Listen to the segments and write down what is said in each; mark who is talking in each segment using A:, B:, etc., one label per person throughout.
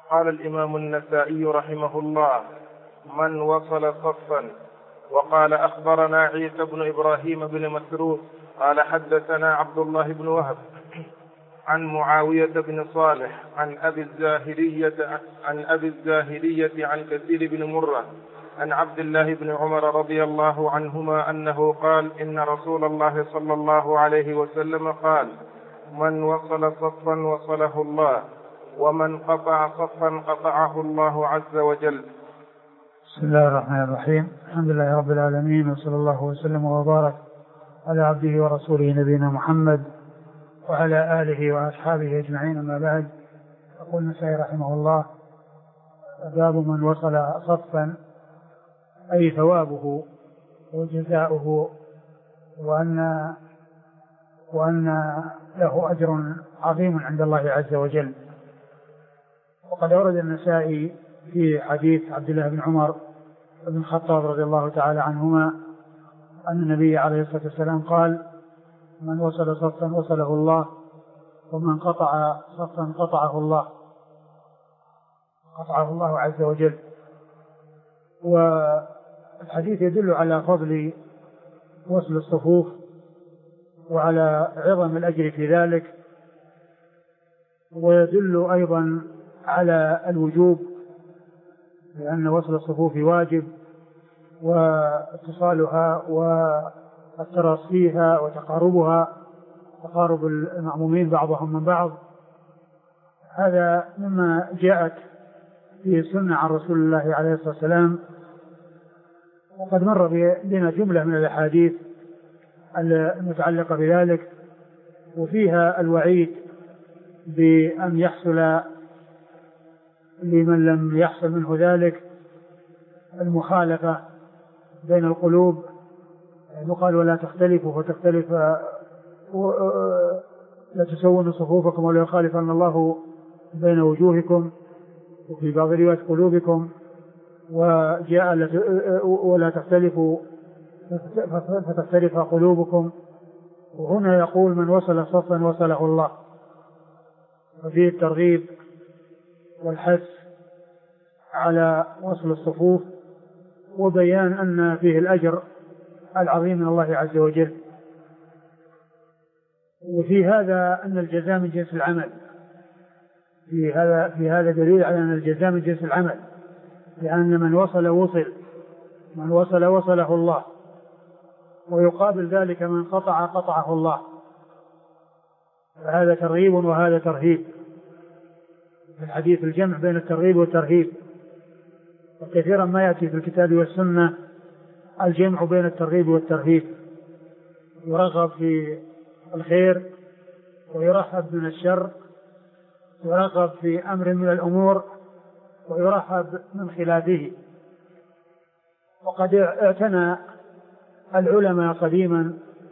A: قال الإمام النسائي رحمه الله: من وصل صفا. وقال: أخبرنا عيسى بن إبراهيم بن مسروق قال حدثنا عبد الله بن وهب عن معاوية بن صالح عن أبي الزاهرية عن كثير بن مرة عن عبد الله بن عمر رضي الله عنهما أنه قال: إن رسول الله صلى الله عليه وسلم قال: من وصل صفا وصله الله، ومن قطع صفا قطعه الله عز وجل.
B: بسم الله الرحمن الرحيم. الحمد لله رب العالمين، وصلى الله وسلم وبارك على عبده ورسوله نبينا محمد وعلى آله وأصحابه أجمعين، أما بعد. يقول النسائي رحمه الله: باب من وصل صفا، أي ثوابه وجزاؤه، وأن له أجر عظيم عند الله عز وجل. وقد أورد النسائي في حديث عبد الله بن عمر بن الخطاب رضي الله تعالى عنهما أن النبي عليه الصلاة والسلام قال: من وصل صفا وصله الله، ومن قطع صفا قطعه الله عز وجل. والحديث يدل على فضل وصل الصفوف وعلى عظم الأجر في ذلك، ويدل أيضا على الوجوب، لأن وصل الصفوف واجب، واتصالها والتراصيها وتقاربها، تقارب المأمومين بعضهم من بعض، هذا مما جاءت في السنة عن رسول الله عليه الصلاة والسلام. وقد مر بنا جملة من الأحاديث المتعلقة بذلك، وفيها الوعيد بأن يحصل لمن لم يحصل منه ذلك المخالفة بين القلوب. يقال: ولا تختلفوا فتختلف، لا تسوون صفوفكم ولا يخالفن الله بين وجوهكم، وفي بعض روايات قلوبكم. وجاء: ولا تختلفوا فتختلف قلوبكم. وهنا يقول: من وصل صفا وصله الله، وفيه الترغيب والحث على وصل الصفوف، وبيان أن فيه الأجر العظيم من الله عز وجل. وفي هذا أن الجزاء من جنس العمل، في هذا دليل على أن الجزاء من جنس العمل، لأن من وصل وصله الله، ويقابل ذلك من قطع قطعه الله. فهذا ترغيب وهذا ترهيب. في الحديث الجمع بين الترغيب والترهيب، وكثيرا ما يأتي في الكتاب والسنة الجمع بين الترغيب والترهيب، يرغب في الخير ويرحب من الشر، يرغب في أمر من الأمور ويرحب من خلافه. وقد اعتنى العلماء قديما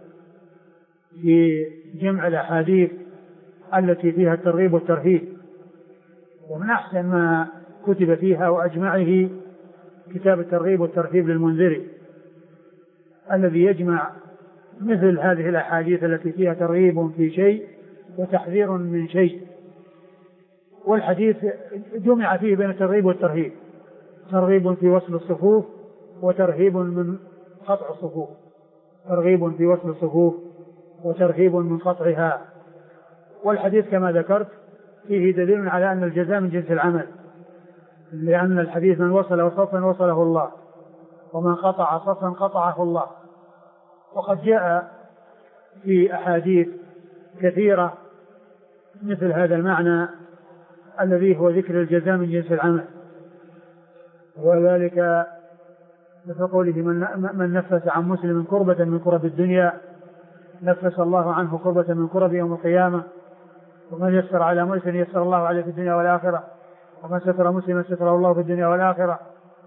B: في جمع الأحاديث التي فيها الترغيب والترهيب، ومن أحسن ما كتب فيها وأجمعه كتاب الترغيب والترهيب للمنذري، الذي يجمع مثل هذه الأحاديث التي فيها ترغيب في شيء وتحذير من شيء. والحديث جمع فيه بين الترغيب والترهيب، ترغيب في وصل الصفوف وترهيب من قطع الصفوف، ترغيب في وصل الصفوف وترهيب من قطعها. والحديث كما ذكرت فيه دليل على أن الجزاء من جنس العمل، لأن الحديث: من وصل صفا وصله الله، ومن قطع صفا قطعه الله. وقد جاء في أحاديث كثيرة مثل هذا المعنى الذي هو ذكر الجزاء من جنس العمل، وذلك مثل قوله: من نفس عن مسلم كربة من كرب الدنيا نفس الله عنه كربة من كرب يوم القيامة، ومن يسر على مسلم يسر الله عليه في الدنيا والآخرة، ومن ستر مسلما ستره الله في الدنيا والآخرة.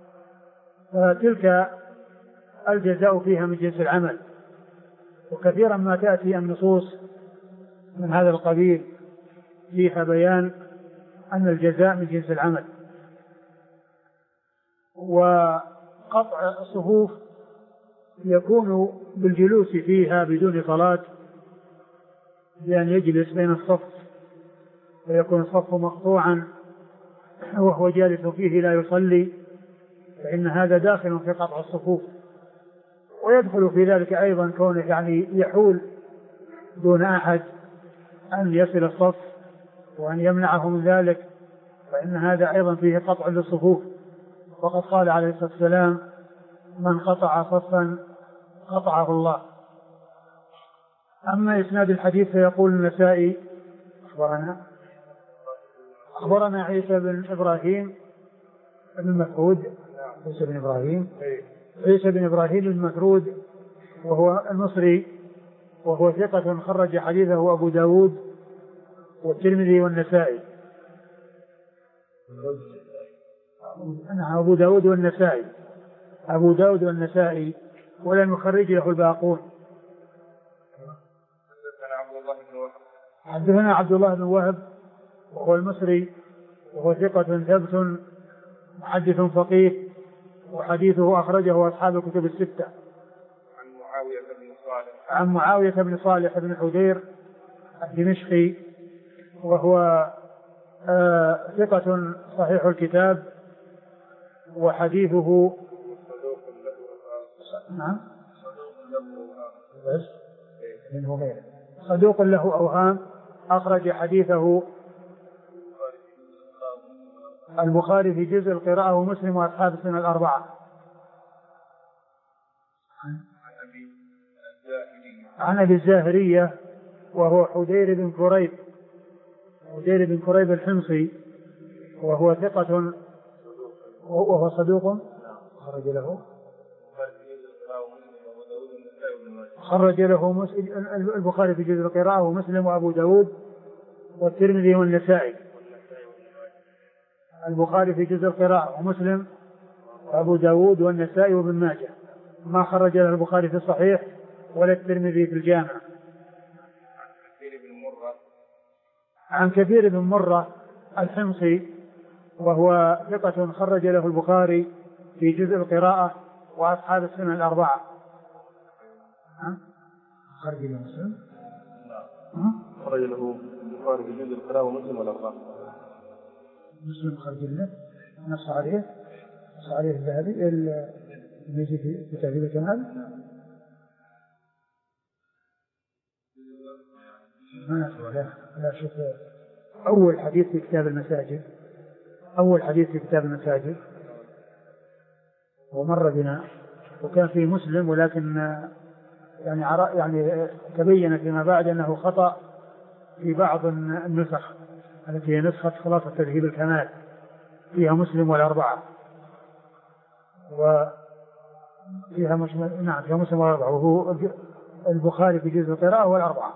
B: فتلك الجزاء فيها من جنس العمل. وكثيرا ما تأتي النصوص من هذا القبيل فيها بيان أن الجزاء من جنس العمل. وقطع الصفوف يكون بالجلوس فيها بدون صلاة، بأن يجلس بين الصف ويكون الصف مقطوعا وهو جالس فيه لا يصلي، فإن هذا داخل في قطع الصفوف. ويدخل في ذلك أيضا كونه يعني يحول دون أحد أن يصل الصف وأن يمنعه من ذلك، فإن هذا أيضا فيه قطع للصفوف. وقد قال عليه الصلاة والسلام: من قطع صفا قطعه الله. أما إسناد الحديث فيقول النسائي: أخبرنا عيسى بن إبراهيم بن مفرود، عيسى بن إبراهيم المفرود، وهو المصري، وهو ثقة خرج حديثه أبو داود والترمذي والنسائي. أبو داود والنسائي، ولم يخرج له الباقون. حدثنا عبد الله بن وهب وهو المصري، وهو ثقة ثبت محدث فقيه، وحديثه أخرجه أصحاب الكتب الستة. عن معاوية بن صالح بن حذير الدمشقي، وهو ثقة صحيح الكتاب، وحديثه صدوق له أوهام، أخرج حديثه البخاري في جزء القراءة ومسلم وأصحاب السنن الأربعة. عن أبي الزاهرية وهو حدير بن كريب الحمصي، وهو ثقة وهو صدوق خرج له البخاري في جزء القراءة ومسلم وأبو داود والترمذي والنسائي. البخاري في جزء القراءة ومسلم وأبو داود والنسائي وابن ماجه، ما خرج له البخاري في الصحيح ولا الترمذي في الجامع. عن كثير بن مرة الحمصي، وهو ثقة خرج له البخاري في جزء القراءة وأصحاب السنن الأربعة. خرج له مسلم؟
A: خرج له البخاري في جزء القراءة ومسلم والأربعة.
B: مسلم خرج له، نص عليه الذهبي الذي في تهذيب الكمال. لا شوف أول حديث في كتاب المساجد ومر بنا، وكان في مسلم، ولكن يعني تبين فيما بعد أنه خطأ في بعض النسخ التي هي نسخة خلاصة تهذيب الكمال، فيها مسلم والأربعة، وفيها فيها مسلم والأربعة، وهو البخاري في جزء القراءة والأربعة.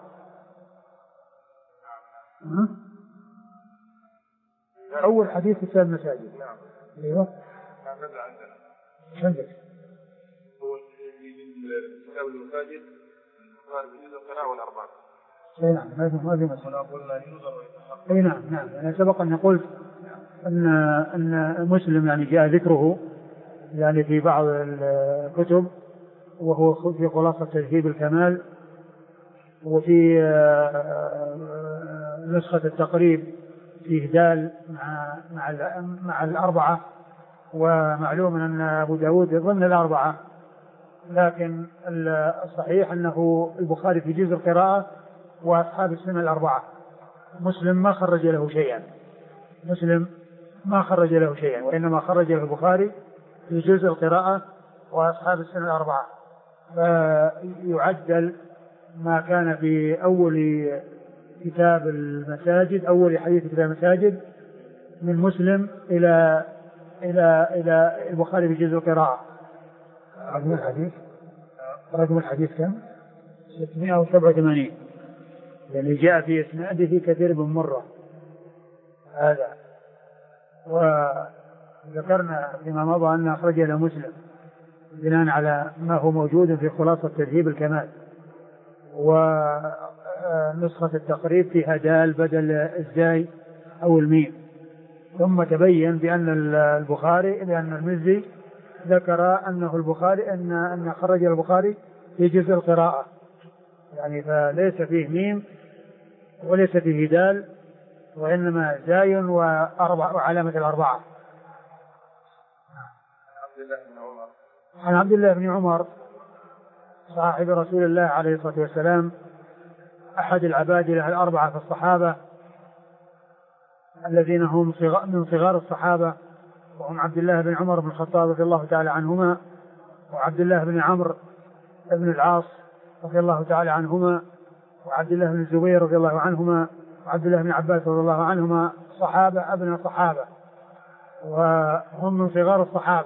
B: أول حديث في كتاب المساجد.
A: نعم.
B: أيوه. عندك.
A: هو في كتاب المساجد البخاري في جزء القراءة والأربعة.
B: أي نعم، هذه مسألة. أي نعم. أنا سبق أن قلت أن مسلم يعني جاء ذكره يعني في بعض الكتب، وهو في خلاصة تهذيب الكمال، وفي نسخة التقريب فيه دال مع الأربعة، ومعلوم أن أبو داود ضمن الأربعة، لكن الصحيح أنه البخاري في جزء القراءة وأصحاب السنن الأربعة. مسلم ما خرج له شيئا، وإنما خرج له البخاري في جزء القراءة وأصحاب السنن الأربعة. فيعدل ما كان في أول كتاب المساجد، أول حديث كتاب المساجد، من مسلم إلى البخاري في جزء القراءة. رقم الحديث كم؟ 687، يعني جاء في إسناده كثير بن مرة هذا. وذكرنا فيما مضى أن أخرج له مسلم بناء على ما هو موجود في خلاصة تهذيب الكمال، ونسخة التقريب فيها دال بدل الزاي أو الميم. ثم تبين بأن المزي ذكر أنه البخاري أن خرج البخاري في جزء القراءة، يعني فليس فيه ميم وليس فيه دال، وإنما زاي وعلامة الأربعة. عن عبد الله بن عمر صاحب رسول الله عليه الصلاة والسلام أحد العبادلة الأربعة في الصحابة الذين هم من صغار الصحابة، وهم عبد الله بن عمر بن الخطاب رضي الله تعالى عنهما، وعبد الله بن عمرو بن العاص رضي الله تعالى عنهما، وعبد الله بن الزبير رضي الله عنهما، وعبد الله بن عباس رضي الله عنهما، صحابة ابن صحابة وهم من صغار الصحابة.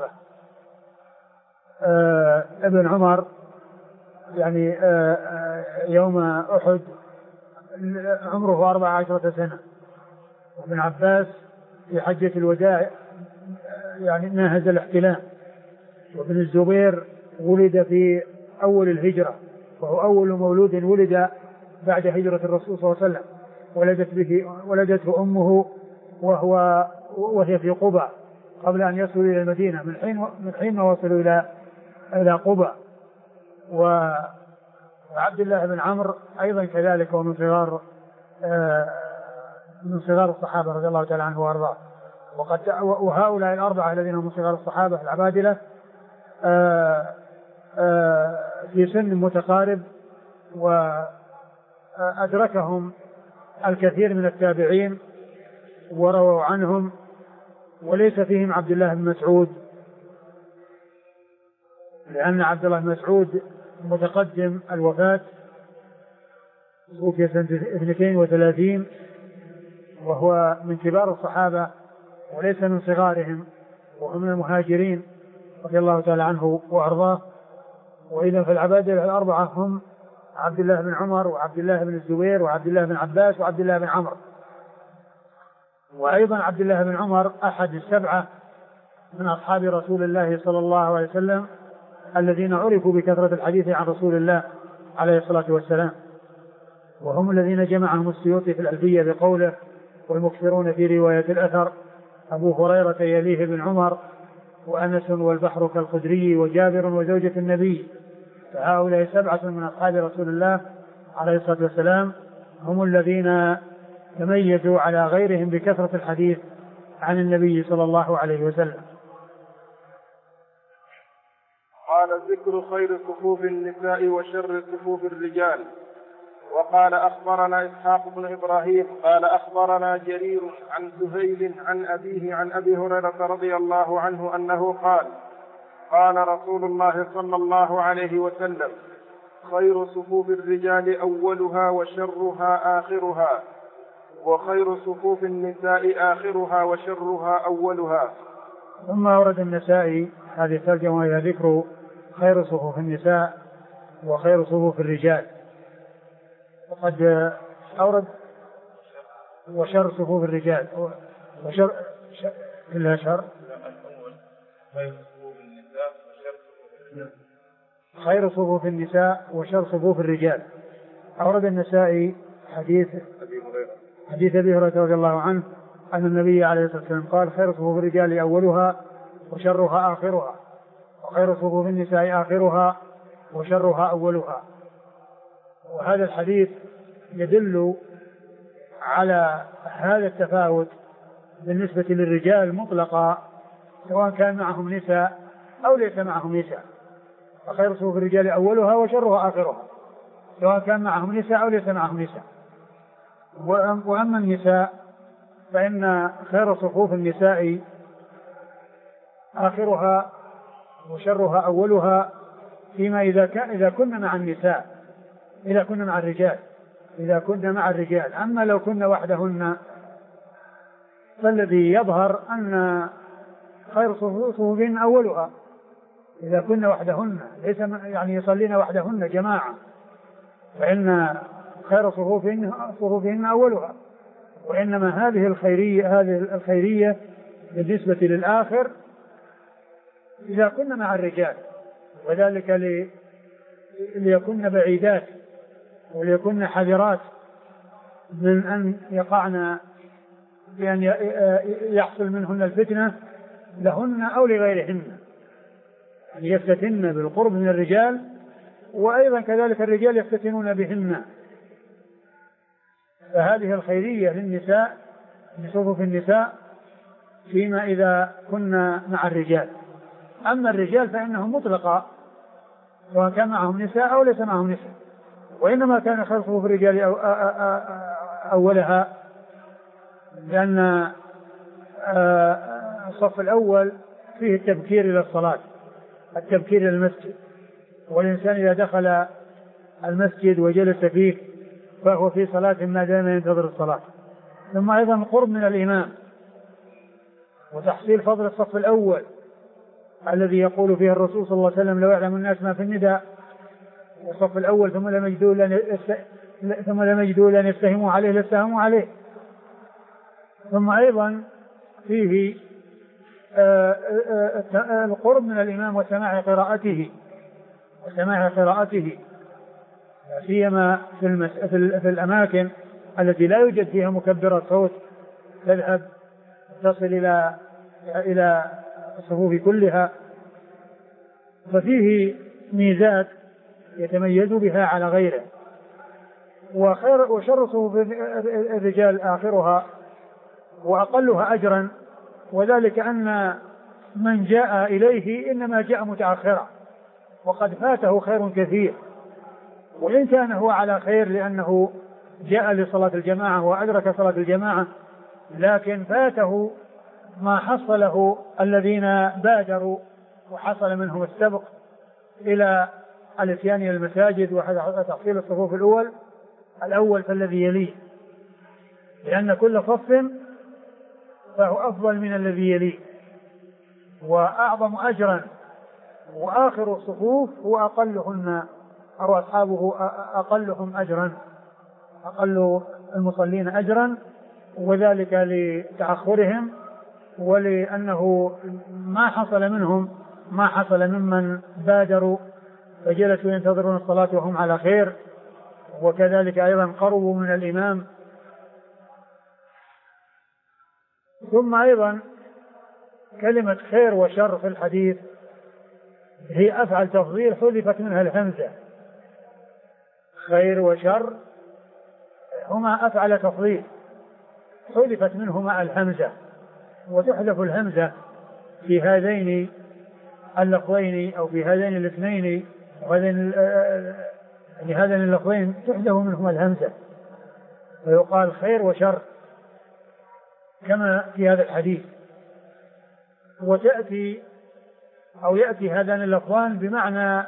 B: ابن عمر يعني يوم أحد عمره 14 سنة، وابن عباس في حجة الوداع يعني ناهز الاحتلام، وابن الزبير ولد في أول الهجرة، وهو أول مولود ولد بعد هجرة الرسول صلى الله عليه وسلم، ولدته أمه وهي في قبى قبل أن يصلوا إلى المدينة، من حين ما وصلوا إلى قبى. وعبد الله بن عمرو أيضا كذلك، ومن صغار الصحابة رضي الله تعالى عنه وأرضاه. وهؤلاء الأربعة الذين هم من صغار الصحابة العبادلة في سن متقارب، وأدركهم الكثير من التابعين ورووا عنهم، وليس فيهم عبد الله بن مسعود، لأن عبد الله بن مسعود متقدم الوفاة، توفي سنة 32، وهو من كبار الصحابة وليس من صغارهم، وهو من المهاجرين رضي الله تعالى عنه وأرضاه. وإذا فالعبادلة الأربعة هم عبد الله بن عمر وعبد الله بن الزبير وعبد الله بن عباس وعبد الله بن عمرو. وأيضا عبد الله بن عمر أحد السبعة من أصحاب رسول الله صلى الله عليه وسلم الذين عرفوا بكثرة الحديث عن رسول الله عليه الصلاة والسلام، وهم الذين جمعهم السيوطي في الألفية بقوله: والمكثرون في رواية الأثر أبو هريرة يليه بن عمر، وأنس والبحر كالخدري، وجابر وزوجة النبي. فهؤلاء 7 من أصحاب رسول الله عليه الصلاة والسلام هم الذين تميزوا على غيرهم بكثرة الحديث عن النبي صلى الله عليه وسلم.
A: قال: ذكر خير صفوف النساء وشر صفوف الرجال. وقال: أخبرنا إسحاق بن إبراهيم قال: أخبرنا جرير عن سهيل عن أبيه عن أبي هريرة رضي الله عنه أنه قال: قال رسول الله صلى الله عليه وسلم: خير صفوف الرجال أولها وشرها آخرها، وخير صفوف النساء آخرها وشرها أولها.
B: ثم أورد النسائي هذه الترجمة وهي ذكر خير صفوف النساء وخير صفوف الرجال، وقد أورد وشر صفوف الرجال وشر كلها شر. خير صفوف النساء وشر صفوف الرجال. أورد النسائي حديث أبي هريرة رضي الله عنه أن النبي عليه الصلاة والسلام قال: خير صفوف الرجال أولها وشرها آخرها، وخير صفوف النساء آخرها وشرها أولها. وهذا الحديث يدل على هذا التفاوت بالنسبة للرجال مطلقا، سواء كان معهم نساء أو ليس معهم نساء. فخير صفوف الرجال أولها وشرها آخرها، سواء كان معهم نساء أو ليس معهم نساء. وأما النساء فإن خير صفوف النساء آخرها وشرها أولها، فيما إذا كنا مع النساء، إذا كنا مع الرجال، إذا كنا مع الرجال. أما لو كنا وحدهن فالذي يظهر أن خير صفوفهن أولها، إذا كنا وحدهن ليس يعني يصلين وحدهن جماعة، فإن خير صفوفهن أولها. وإنما هذه الخيرية بالنسبة للآخر إذا كنا مع الرجال، وذلك ليكن بعيدات وليكن حذرات من أن يقعن بأن يحصل منهن الفتنة لهن أو لغيرهن، أن يفتتن بالقرب من الرجال، وأيضا كذلك الرجال يفتتنون بهن. فهذه الخيرية للنساء بصفوف النساء فيما إذا كنا مع الرجال. أما الرجال فإنهم مطلقا سواء كان معهم نساء أو ليس معهم نساء، وإنما كان خير صفوف الرجال أولها، لأن الصف الأول فيه التبكير إلى الصلاة، التبكير إلى المسجد، والإنسان إذا دخل المسجد وجلس فيه فهو في صلاة ما دام ينتظر الصلاة. ثم أيضا القرب من الإمام وتحصيل فضل الصف الأول الذي يقول فيه الرسول صلى الله عليه وسلم: لو يعلم الناس ما في النداء والصف الأول ثم لم يجدوا لأن يستهموا عليه لاستهموا عليه. ثم أيضا فيه القرب من الإمام وسماع قراءته سيما في الأماكن التي لا يوجد فيها مكبرات صوت تذهب تصل إلى الصفوف كلها. ففيه ميزات يتميز بها على غيره. وشر صفوف الرجال آخرها وأقلها أجرا، وذلك أن من جاء إليه إنما جاء متأخرا وقد فاته خير كثير، وإن كان هو على خير لأنه جاء لصلاة الجماعة وأدرك صلاة الجماعة، لكن فاته ما حصله الذين بادروا وحصل منهم السبق إلى الاتيان إلى المساجد وتحصيل الصفوف الأول فالذي يليه، لأن كل صف فهو أفضل من الذي يليه وأعظم أجرا، وآخر الصفوف هو أقلهن أو أصحابه أقلهم أجرا، أقل المصلين أجرا، وذلك لتأخرهم ولأنه ما حصل منهم ما حصل ممن بادروا فجلسوا ينتظرون الصلاة وهم على خير، وكذلك أيضا قربوا من الإمام. ثم أيضا كلمة خير وشر في الحديث هي أفعل تفضيل حذفت منها الهمزة. خير وشر هما أفعل تفضيل حذفت منهما الهمزة، وتحذف الهمزة في هذين اللفظين أو في هذين الاثنين هذين اللفظين تحذف منهما الهمزة ويقال خير وشر كما في هذا الحديث. وتأتي أو يأتي هذان اللفظان بمعنى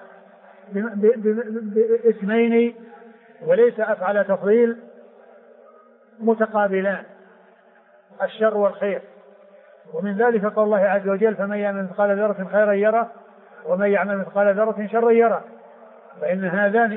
B: باسمين وليس أفعل تفضيل متقابلان، الشر والخير. ومن ذلك قول الله عز وجل: فمن يعمل مثقال ذرة خيرا يره ومن يعمل مثقال ذرة شرا يره. فإن هذان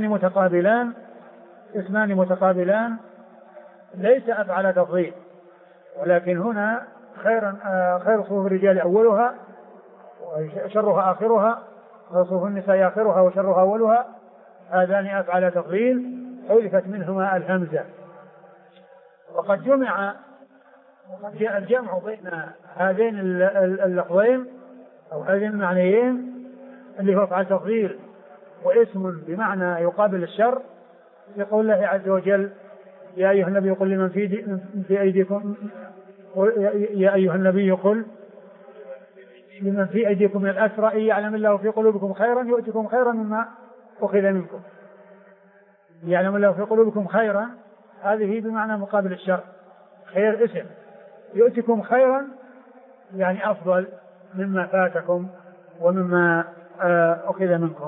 B: اسمان متقابلان ليس أفعل تفضيل، ولكن هنا خير صفوف الرجال أولها وشرها آخرها، خير صفوف النساء آخرها وشرها أولها. هذان أفعل تفضيل حذفت منهما الهمزة. وقد جاء الجمع بين هذين اللفظين أو هذين المعنيين اللي هو أفعل تفضيل واسم بمعنى يقابل الشر في قول الله عز وجل: يا أيها النبي قل لمن في أيديكم يا أيها النبي قل لمن في أيديكم من الأسرى إن يعلم الله في قلوبكم خيرا يؤتكم خيرا مما أخذ منكم. يعلم الله في قلوبكم خيرا هذه بمعنى مقابل الشر، خير اسم، يؤتكم خيرا يعني أفضل مما فاتكم ومما أخذ منكم.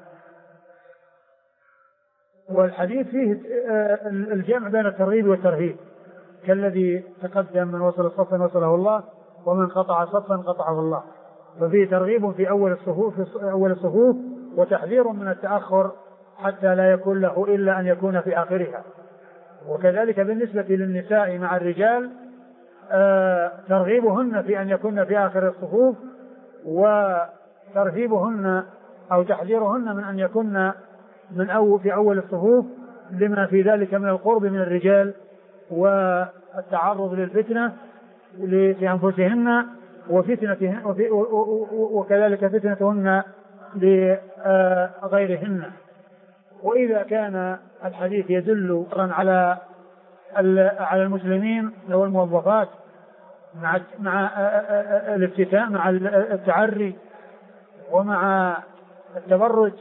B: والحديث فيه الجمع بين الترغيب والترهيب، كالذي تقدم: من وصل صفا وصله الله ومن قطع صفا قطعه الله. ففيه ترغيب في أول الصفوف وتحذير من التأخر حتى لا يكون له إلا أن يكون في آخرها. وكذلك بالنسبة للنساء مع الرجال ترغيبهن في أن يكون في آخر الصفوف، وترهيبهن أو تحذيرهن من أن يكون في أول الصفوف لما في ذلك من القرب من الرجال والتعرض للفتنة في أنفسهن وكذلك فتنتهن لغيرهن. وإذا كان الحديث يدل على على المسلمين لو الموظفات مع الافتتاء مع التعري ومع التبرج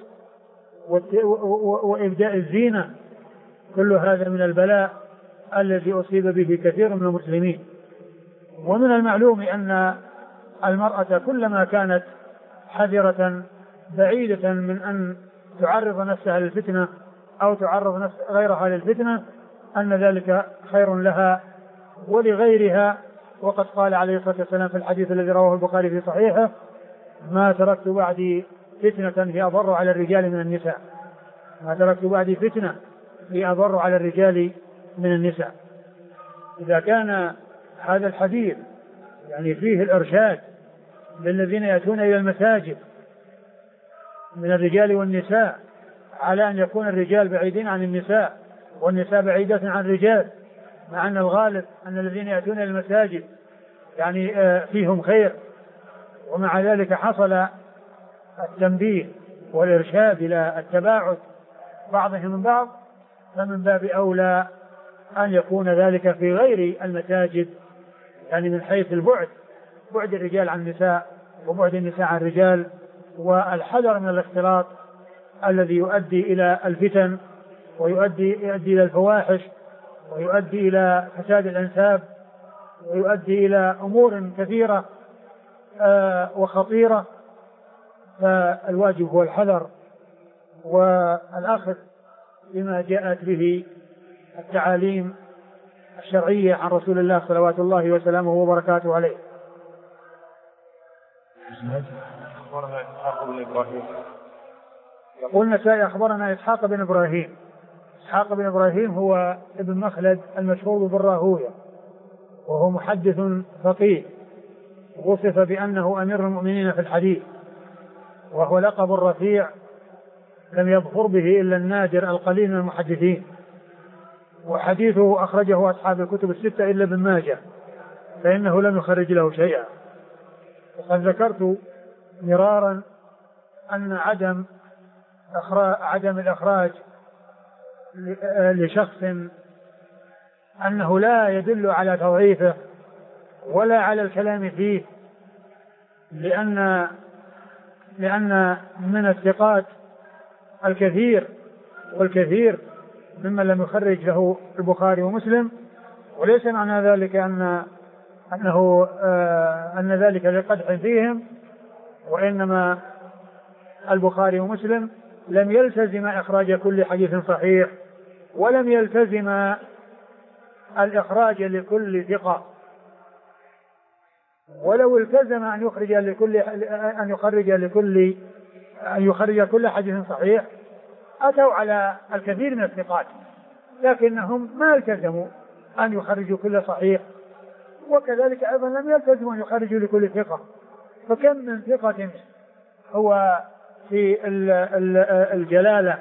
B: وإبداء الزينة، كل هذا من البلاء الذي أصيب به كثير من المسلمين. ومن المعلوم أن المرأة كلما كانت حذرة بعيدة من أن تعرض نفسها للفتنة أو تعرض غيرها للفتنة أن ذلك خير لها ولغيرها. وقد قال عليه الصلاة والسلام في الحديث الذي رواه البخاري في صحيحه: ما تركت بعدي فتنة هي أضر على الرجال من النساء. ما تركت بعدي فتنة هي أضر على الرجال من النساء. إذا كان هذا الحديث يعني فيه الإرشاد للذين يأتون إلى المساجد من الرجال والنساء على أن يكون الرجال بعيدين عن النساء والنساء بعيدة عن الرجال، مع أن الغالب أن الذين يأتون إلى المساجد يعني فيهم خير، ومع ذلك حصل التنبيه والإرشاد إلى التباعد بعضهم من بعض، فمن باب أولى أن يكون ذلك في غير المساجد، يعني من حيث بعد الرجال عن النساء وبعد النساء عن الرجال، والحذر من الاختلاط الذي يؤدي إلى الفتن ويؤدي إلى الفواحش ويؤدي إلى فساد الأنساب ويؤدي إلى أمور كثيرة وخطيرة. فالواجب هو الحذر والأخذ بما جاءت به التعاليم الشرعية عن رسول الله صلوات الله وسلامه وبركاته عليه. يقول النسائي: أخبرنا إسحاق بن إبراهيم. إسحاق بن إبراهيم هو ابن مخلد المشهور بالراهوية، وهو محدث فقيه، وصف بأنه أمير المؤمنين في الحديث، وهو لقب رفيع لم يظفر به إلا النادر القليل من المحدثين، وحديثه أخرجه أصحاب الكتب الستة إلا ابن ماجه، فإنه لم يخرج له شيئا. وقد ذكرت مرارا أن عدم الإخراج لشخص أنه لا يدل على تضعيفه ولا على الكلام فيه، لأن من الثقات الكثير والكثير ممن لم يخرج له البخاري ومسلم، وليس معنى ذلك أن ذلك لقدح فيهم، وإنما البخاري ومسلم لم يلتزم إخراج كل حديث صحيح، ولم يلتزم الإخراج لكل ثقة، ولو التزم أن يخرج كل حديث صحيح أتوا على الكثير من الثقات، لكنهم ما التزموا أن يخرجوا كل صحيح، وكذلك أيضا لم يلتزموا أن يخرجوا لكل ثقة. فكم من ثقة هو في الجلالة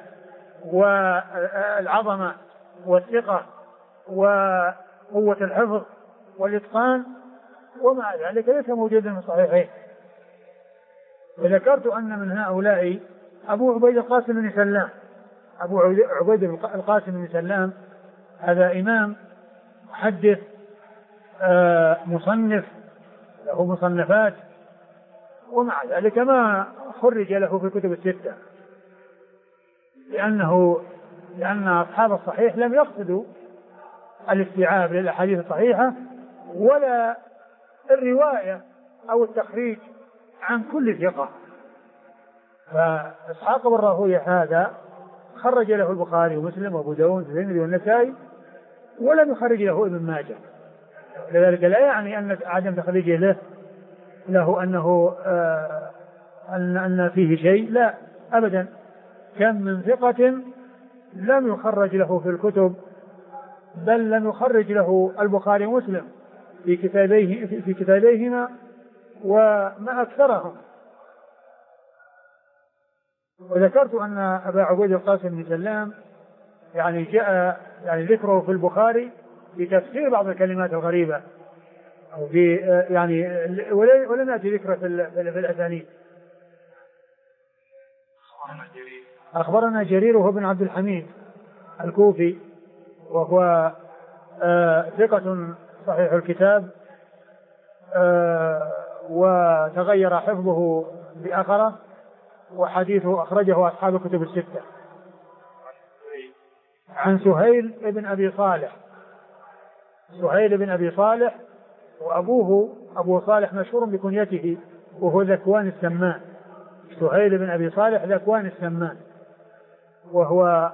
B: والعظمة والثقة وقوة الحفظ والإتقان، ومع ذلك ليس موجودا في الصحيحين. وذكرت أن من هؤلاء أبو عبيد القاسم بن سلام. أبو عبيد القاسم بن سلام هذا إمام محدث مصنف له مصنفات، ومع ذلك ما خرج له في الكتب الستة، لأن أصحاب الصحيح لم يقصدوا الاستيعاب للأحاديث الصحيحة ولا الرواية أو التخريج عن كل ثقة. فإسحاق بن راهويه هذا خرج له البخاري ومسلم وأبو داود والترمذي والنسائي، ولم يخرج له ابن ماجه، لذلك لا يعني أن عدم تخريجه له أن فيه شيء، لا أبدا. كم من ثقة لم يخرج له في الكتب، بل لم يخرج له البخاري ومسلم في كتابيهما وما أكثرهم. وذكرت أن أبا عبيد القاسم بن سلام يعني جاء يعني ذكره في البخاري في تفسير بعض الكلمات الغريبة، أو في يعني ولم يأتي ذكره في الأسانيد. أخبرنا جرير وهو بن عبد الحميد الكوفي، وهو ثقة صحيح الكتاب، وتغير حفظه بآخره، وحديثه أخرجه أصحاب الكتب الستة. عن سهيل بن أبي صالح. سهيل بن أبي صالح وأبوه أبو صالح مشهور بكنيته وهو ذكوان السمان. سهيل بن أبي صالح ذكوان السمان، وهو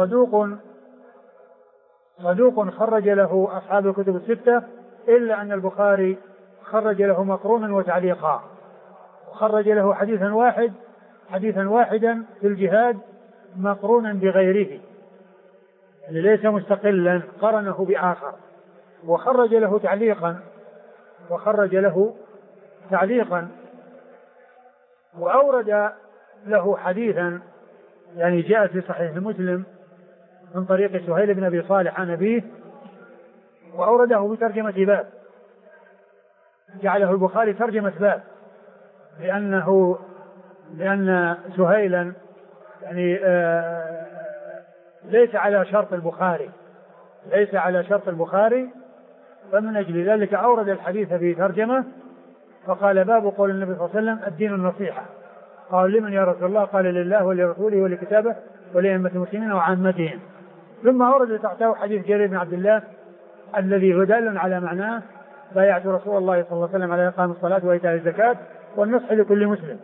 B: صدوق خرج له أصحاب الكتب الستة، إلا أن البخاري خرج له مقرونا وتعليقا، وخرج له حديثا واحدا في الجهاد مقرونا بغيره، يعني ليس مستقلا، قرنه بآخر، وخرج له تعليقا وأورد له حديثا يعني جاء في صحيح مسلم من طريق سهيل بن أبي صالح عن أبيه، وأورده بترجمة باب، جعله البخاري ترجمة باب، لأن سهيلا يعني ليس على شرط البخاري، فمن أجل ذلك أورد الحديث في ترجمة، فقال باب قول النبي صلى الله عليه وسلم الدين النصيحة. قال لمن يا رسول الله؟ قال لله ولرسوله ولكتابه ولأئمة المسلمين وعامتهم. ثم أورد تحته حديث جرير بن عبد الله الذي هو دال على معناه: بايعت رسول الله صلى الله عليه وسلم على إقام الصلاة وإيتاء الزكاة والنصح لكل مسلم.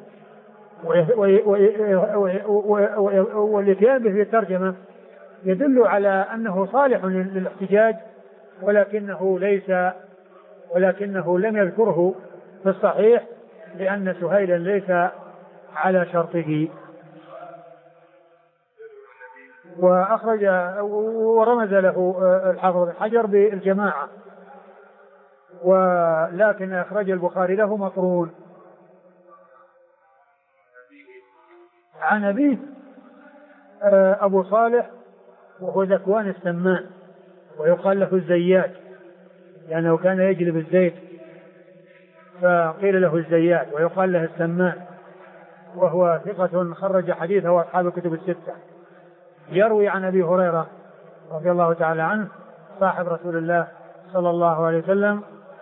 B: والاتيان به في الترجمة يدل على أنه صالح للاحتجاج، ولكنه لم يذكره في الصحيح لأن سهيلا ليس على شرطه. وأخرج ورمز له الحافظ بن حجر بالجماعة، ولكن أخرج البخاري له مقرون. عن أبيه أبو صالح وهو ذكوان السمان، ويقال له الزيات لأنه كان يجلب الزيت فقيل له الزيات، ويقال له السمان، وهو ثقة خرج حديثه أصحاب الكتب الستة. يروي عن أبي هريرة رضي الله تعالى عنه صاحب رسول الله صلى الله عليه وسلم،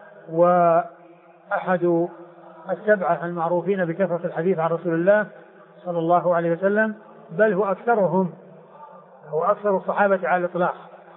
B: وأحد السبعة المعروفين بكثرة الحديث عن رسول الله صلى الله عليه وسلم، بل هو أكثر الصحابة على الإطلاق.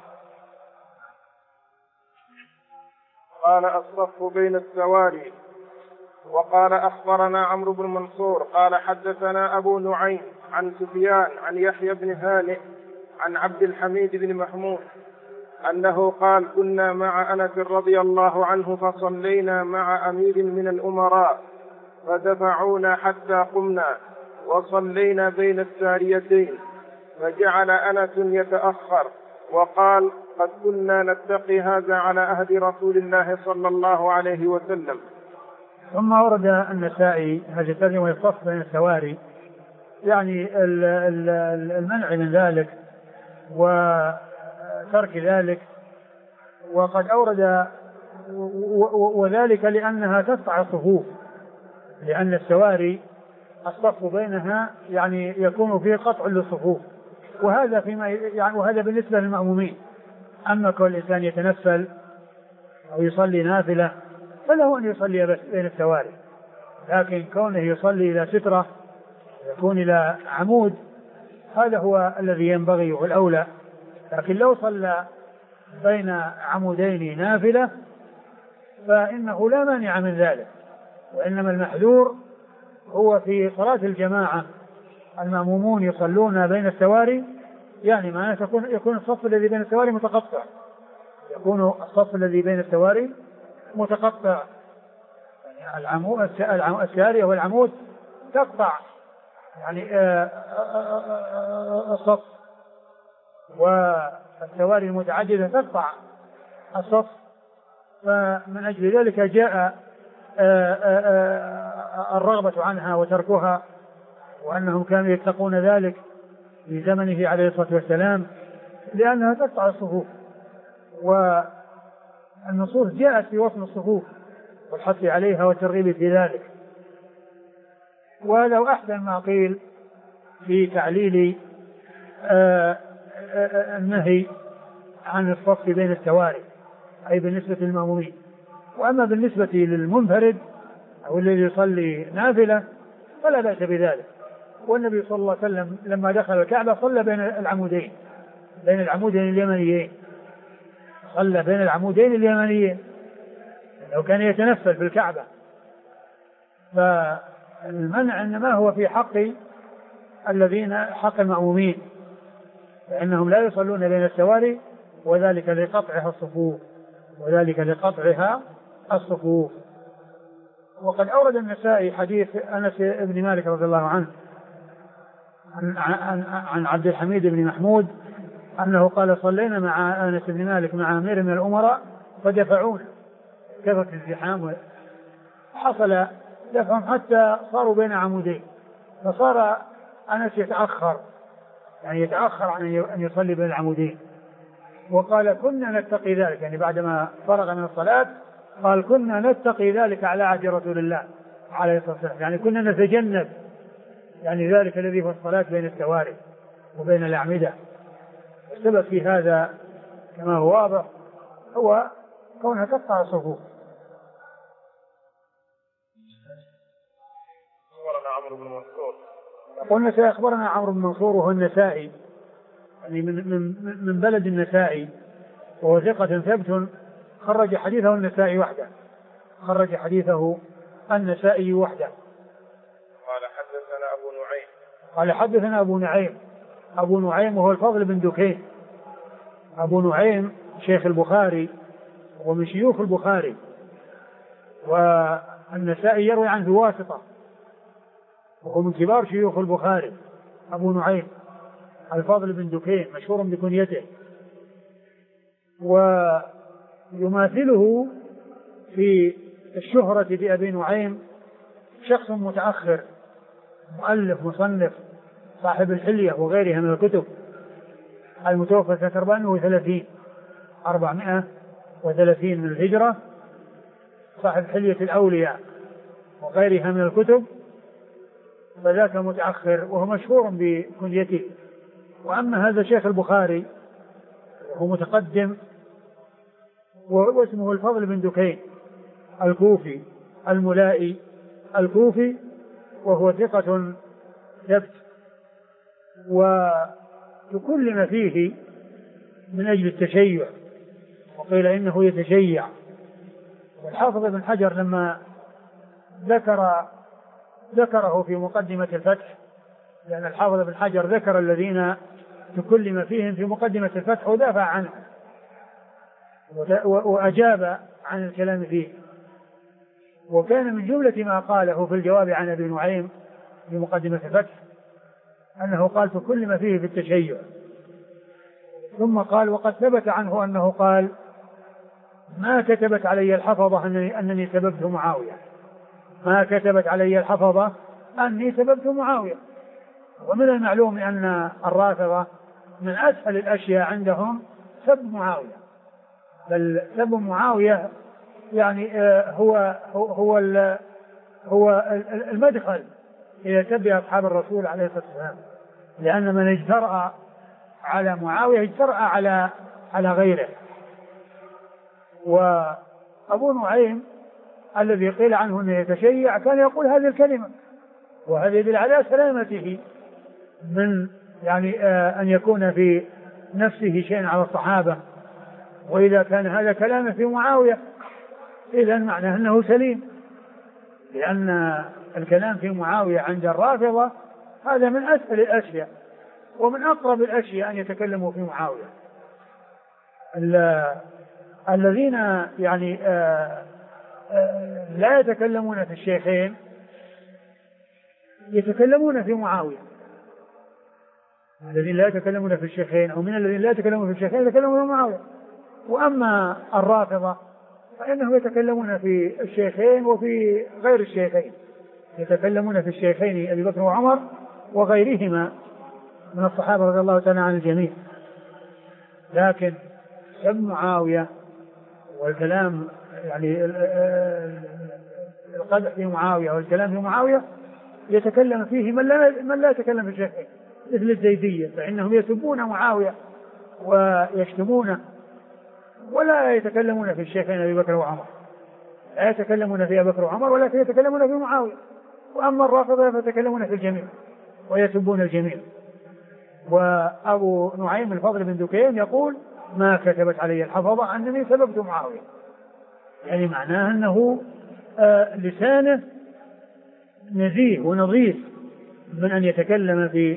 A: قال الصف بين السواري. وقال أخبرنا عمرو بن منصور قال حدثنا أبو نعيم عن سفيان عن يحيى بن هانئ عن عبد الحميد بن محمود أنه قال: كنا مع أنس رضي الله عنه فصلينا مع أمير من الأمراء فدفعونا حتى قمنا وصلينا بين الساريتين، فجعل أنس يتأخر وقال: قد كنا نتقي هذا على عهد رسول الله صلى الله عليه وسلم.
B: ثم ورد النسائي هذه الترجمة الصف بين السواري، يعني المنع من ذلك وترك ذلك، وقد أورد وذلك لأنها تقطع الصفوف، لأن السواري الصف بينها يعني يكون فيه قطع للصفوف، وهذا وهذا بالنسبة للمأمومين. أما كل الإنسان يتنفل أو يصلي نافلة فله أن يصلي بس بين السواري، لكن كونه يصلي إلى سترة يكون إلى عمود هذا هو الذي ينبغي والأولى. لكن لو صلى بين عمودين نافلة فإنه لا مانع من ذلك، وإنما المحذور هو في صلاة الجماعة المأمومون يصلون بين السواري، يعني ما يكون الصف الذي بين السواري متقطع، يكون الصف الذي بين السواري متقطع، يعني السارية والعمود تقطع يعني الصف، والسواري المتعددة تقطع الصف. فمن أجل ذلك جاء الرغبة عنها وتركها، وأنهم كانوا يتقون ذلك في زمنه عليه الصلاة والسلام لأنها تقطع الصفوف، والنصوص جاءت في وصل الصفوف والحث عليها والترغيب في ذلك. ولو أحسن ما قيل في تعليل النهي عن الصف بين التواري، أي بالنسبة للمأمومين. وأما بالنسبة للمنفرد أو الذي يصلي نافلة فلا بأس بذلك. والنبي صلى الله عليه وسلم لما دخل الكعبة صلى بين العمودين اليمنيين، صلى بين العمودين اليمنيين لو كان يتنفل في الكعبة. فالمنع إنما هو في حق المأمومين، فإنهم لا يصلون بين السواري، وذلك لقطعها الصفوف. وقد أورد النسائي حديث أنس بن مالك رضي الله عنه عن عبد الحميد بن محمود أنه قال: صلينا مع أنس بن مالك مع أمير من الأمراء فدفعونا، كثرة الزحام حصل دفعهم حتى صاروا بين عمودين، فصار أنس يتأخر عن أن يصلي بين العمودين. وقال: كنا نتقي ذلك، يعني بعدما فرغ من الصلاة قال: كنا نتقي ذلك على عهد رسول الله عليه الصلاة والسلام، يعني كنا نتجنب يعني ذلك الذي هو الصلاة بين السواري وبين الأعمدة. السبب في هذا كما هو واضح هو كونها تقطع الصفوف. قلنا أخبرنا عمرو بن منصور وهو النسائي، يعني من بلد النسائي، وهو ثقة ثبت، خرج حديثه النسائي وحده. قال حدثنا أبو نعيم وهو الفضل بن دكين. أبو نعيم شيخ البخاري ومن شيوخ البخاري، والنسائي يروي عنه بواسطة، وهو من كبار شيوخ البخاري. أبو نعيم الفضل بن دكين مشهور بكنيته، ويماثله في الشهرة بأبي نعيم شخص متأخر، مؤلف مصنف صاحب الحلية وغيرها من الكتب، المتوفى سنة 430 من الهجرة، صاحب حلية الأولياء وغيرها من الكتب، فذاك متأخر وهو مشهور بكنيته. وأما هذا شيخ البخاري وهو متقدم، واسمه الفضل بن دكين الكوفي الملائي الكوفي، وهو ثقة ثبت، وتكلم فيه من أجل التشيع، وقيل إنه يتشيع. والحافظ ابن حجر لما ذكره في مقدمة الفتح، لأن الحافظ ابن حجر ذكر الذين تكلم فيهم في مقدمة الفتح ودافع عنه وأجاب عن الكلام فيه. وكان من جملة ما قاله في الجواب عن أبي نعيم في مقدمة الفتح أنه قال تكلم فيه في التشيع. ثم قال: وقد ثبت عنه أنه قال: ما كتبت علي الحفظة أنني سببت معاوية. ومن المعلوم أن الرافضة من أسهل الأشياء عندهم سب معاوية، بل سب معاوية يعني هو المدخل إلى سب أصحاب الرسول عليه الصلاة والسلام، لأن من اجترأ على معاوية اجترأ على غيره. وأبو نعيم الذي قيل عنه أنه يتشيع كان يقول هذه الكلمة، وهذا يدل على سلامته من يعني أن يكون في نفسه شيء على الصحابة. وإذا كان هذا كلامه في معاوية إذن معناه أنه سليم، لأن الكلام في معاوية عند الرافضة هذا من أسهل الأشياء ومن أقرب الأشياء أن يتكلموا في معاوية. الذين يعني لا يتكلمون في الشيخين يتكلمون في معاوية. الذين لا يتكلمون في الشيخين أو من الذين لا يتكلمون في الشيخين يتكلمون في معاوية. وأما الرافضة فإنهم يتكلمون في الشيخين وفي غير الشيخين، يتكلمون في الشيخين أبي بكر وعمر وغيرهما من الصحابة رضي الله تعالى عن الجميع. لكن سب معاوية والكلام يعني القدح في معاوية والكلام في معاوية يتكلم فيه من لا يتكلم في الشيخين، مثل الزيدية، فإنهم يسبون معاوية ويشتمونه ولا يتكلمون في الشيخين أبي بكر وعمر، لا يتكلمون في أبي بكر وعمر ولكن يتكلمون في معاوية. وأما الرافضة فيتكلمون في الجميع ويسبون الجميع. وأبو نعيم الفضل بن دكين يقول ما كتبت علي الحفظة أنني سببت معاوية، يعني معناه أنه لسانه نزيه ونظيف من أن يتكلم في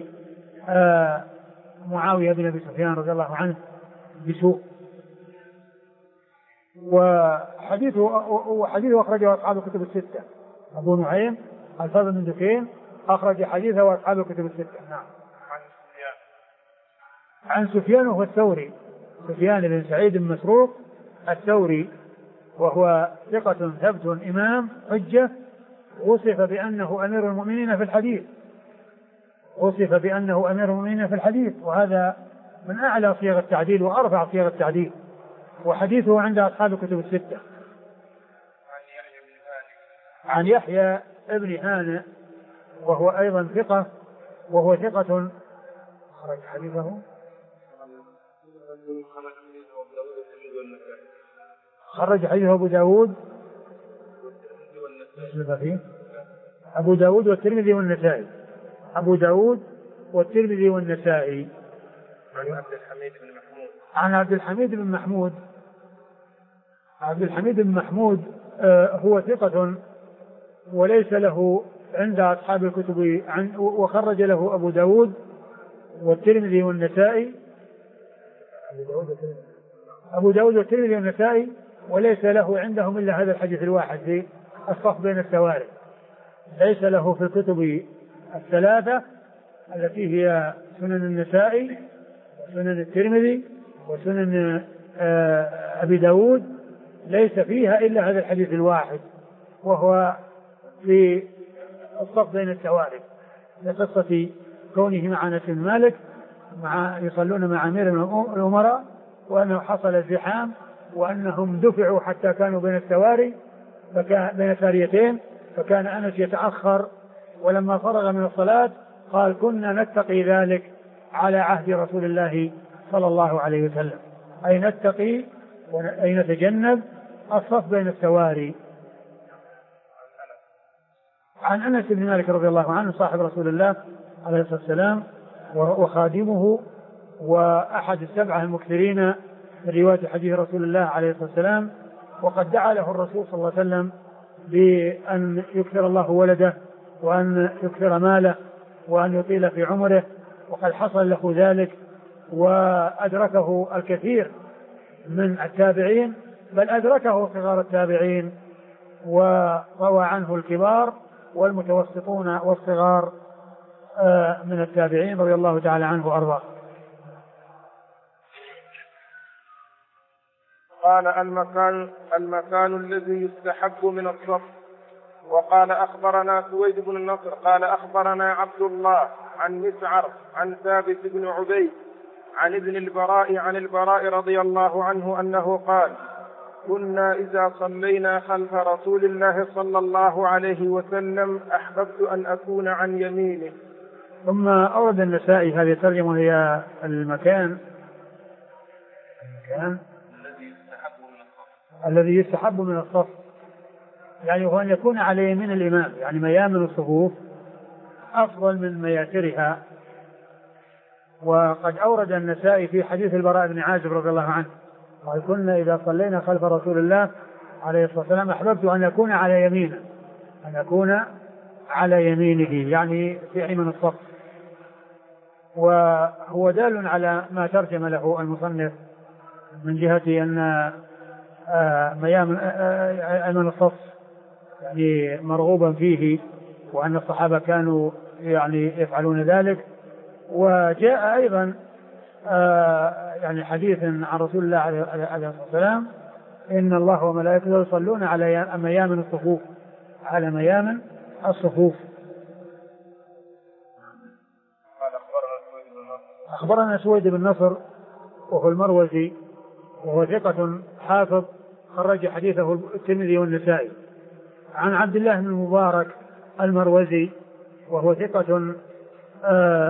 B: معاوية بن أبي سفيان رضي الله عنه بسوء. وحديثه أخرجه أصحاب الكتب الستة. أبو نعيم الفضل بن دكين أخرج حديثه وأصحاب الكتب الستة. نعم. عن سفيان وهو الثوري، سفيان بن سعيد بن مسروق الثوري، وهو ثقة ثبت إمام حجة، وصف بأنه أمير المؤمنين في الحديث، وصف بأنه أمير المؤمنين في الحديث، وهذا من أعلى صيغ التعديل وأرفع صيغ التعديل، وحديثه عند أصحاب الكتب الستة. عن يحيى ابن هانئ وهو أيضا ثقة، وهو ثقة خرج حديثه أبو داود أبو داود والترمذي والنسائي. أبو داود والترمذي والنسائي. عن عبد الحميد بن محمود. عبد الحميد بن محمود هو ثقة وليس له عند أصحاب الكتب وخرج له أبو داود والترمذي والنسائي. أبو داود والترمذي والنسائي وليس له عندهم إلا هذا الحديث الواحد في الصف بين السواري، ليس له في الكتب الثلاثة التي هي سنن النسائي وسنن الترمذي وسنن أبي داود، ليس فيها إلا هذا الحديث الواحد، وهو في الصف بين السواري لقصة كونه مع أنس بن مالك يصلون مع أمير الأمراء، وأنه حصل الزحام وأنهم دفعوا حتى كانوا بين السواري بين ساريتين، فكان أنس يتأخر، ولما فرغ من الصلاة قال كنا نتقي ذلك على عهد رسول الله صلى الله عليه وسلم، أي نتقي أي نتجنب الصف بين السواري. عن أنس بن مالك رضي الله عنه صاحب رسول الله عليه الصلاة والسلام وخادمه وأحد السبعة المكثرين من رواية حديث رسول الله عليه الصلاة والسلام، وقد دعا له الرسول صلى الله عليه وسلم بأن يكثر الله ولده وأن يكثر ماله وأن يطيل في عمره، وقد حصل له ذلك وأدركه الكثير من التابعين، بل أدركه صغار التابعين وروى عنه الكبار والمتوسطون والصغار من التابعين رضي الله تعالى عنه وأرضاه.
A: قال المكان الذي يستحب من الصف. وقال أخبرنا سويد بن النصر قال أخبرنا عبد الله عن مسعر عن ثابت بن عبيد عن ابن البراء عن البراء رضي الله عنه أنه قال كنا إذا صلينا خلف رسول الله صلى الله عليه وسلم أحببت أن أكون عن يمينه.
B: ثم أورد النسائي هذه الترجمة هي المكان الذي يستحب من الصف، يعني هو أن يكون على يمين الإمام، يعني ميامن الصفوف أفضل من مياسرها. وقد أورد النسائي في حديث البراء بن عازب رضي الله عنه قال كنا إذا صلينا خلف رسول الله عليه الصلاة والسلام أحببت أن أكون على يمينه، أن أكون على يمينه يعني في أيمن الصف. وهو دال على ما ترجم له المصنف من جهة أن أيمن الصف يعني مرغوبا فيه، وأن الصحابة كانوا يعني يفعلون ذلك. وجاء أيضا يعني حديث عن رسول الله عليه الصلاة والسلام إن الله وملائكته يصلون على ميامن الصفوف، على ميامن الصفوف. أخبرنا سويد بن نصر وهو المروزي وهو ثقة حافظ خرج حديثه الترمذي والنسائي. عن عبد الله بن المبارك المروزي وهو ثقة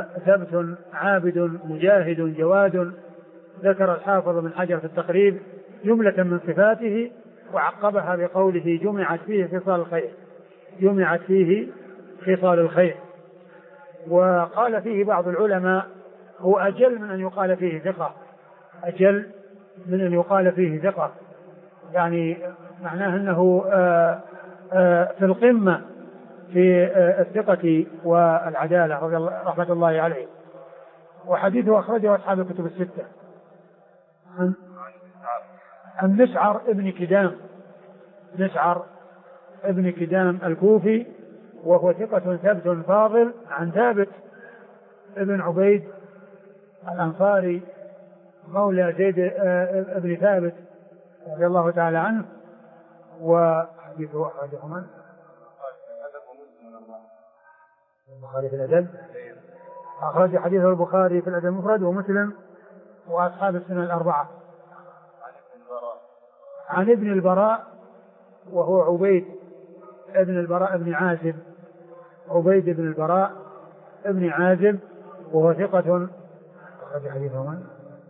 B: ثبت عابد مجاهد جواد، ذكر الحافظ بن حجر في التقريب جملة من صفاته وعقبها بقوله جمعت فيه خصال الخير، جمعت فيه خصال الخير. وقال فيه بعض العلماء هو أجل من أن يقال فيه ثقة، أجل من أن يقال فيه ثقة، يعني معناه أنه في القمة في الثقة والعدالة رحمة الله عليه. وحديثه أخرجه أصحاب الكتب الستة. عن مسعر ابن كدام، مسعر ابن كدام الكوفي وهو ثقة ثبت فاضل، عن ثابت ابن عبيد الأنصاري مولى زيد ابن ثابت رضي الله تعالى عنه. وحديثه أخرجه البخاري في الأدب، أخرج حديثه البخاري في الأدب المفرد ومسلم وأصحاب السنن الأربعة. عن ابن البراء وهو عبيد ابن البراء بن عازب، عبيد بن البراء ابن عازب وهو ثقة. أخرج حديثه من؟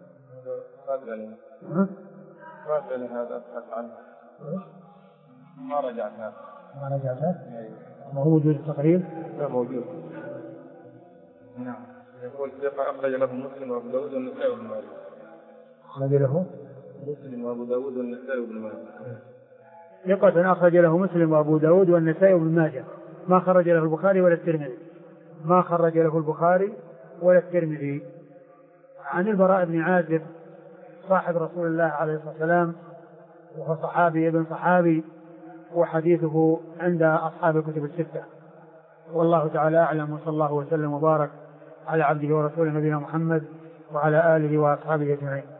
A: هذا أبحث عنه ما رجعنا.
B: ما هو موجود التقريب؟
A: لا موجود. نعم. يقول ثقة أخرج له مسلم وأبو داود والنسائي وابن ماجه.
B: أخرج له
A: مسلم وأبو داود والنسائي وابن ماجه.
B: ثقة أخرج له مسلم وأبو داود والنسائي وابن ماجه، ما خرج له البخاري ولا الترمذي، ما خرج له البخاري ولا الترمذي. عن البراء بن عازب صاحب رسول الله عليه الصلاة والسلام وهو صحابي ابن صحابي، وحديثه عند أصحاب الكتب الستة. والله تعالى أعلم، وصلى الله وسلم وبارك على عبده ورسوله نبينا محمد وعلى آله وأصحابه أجمعين.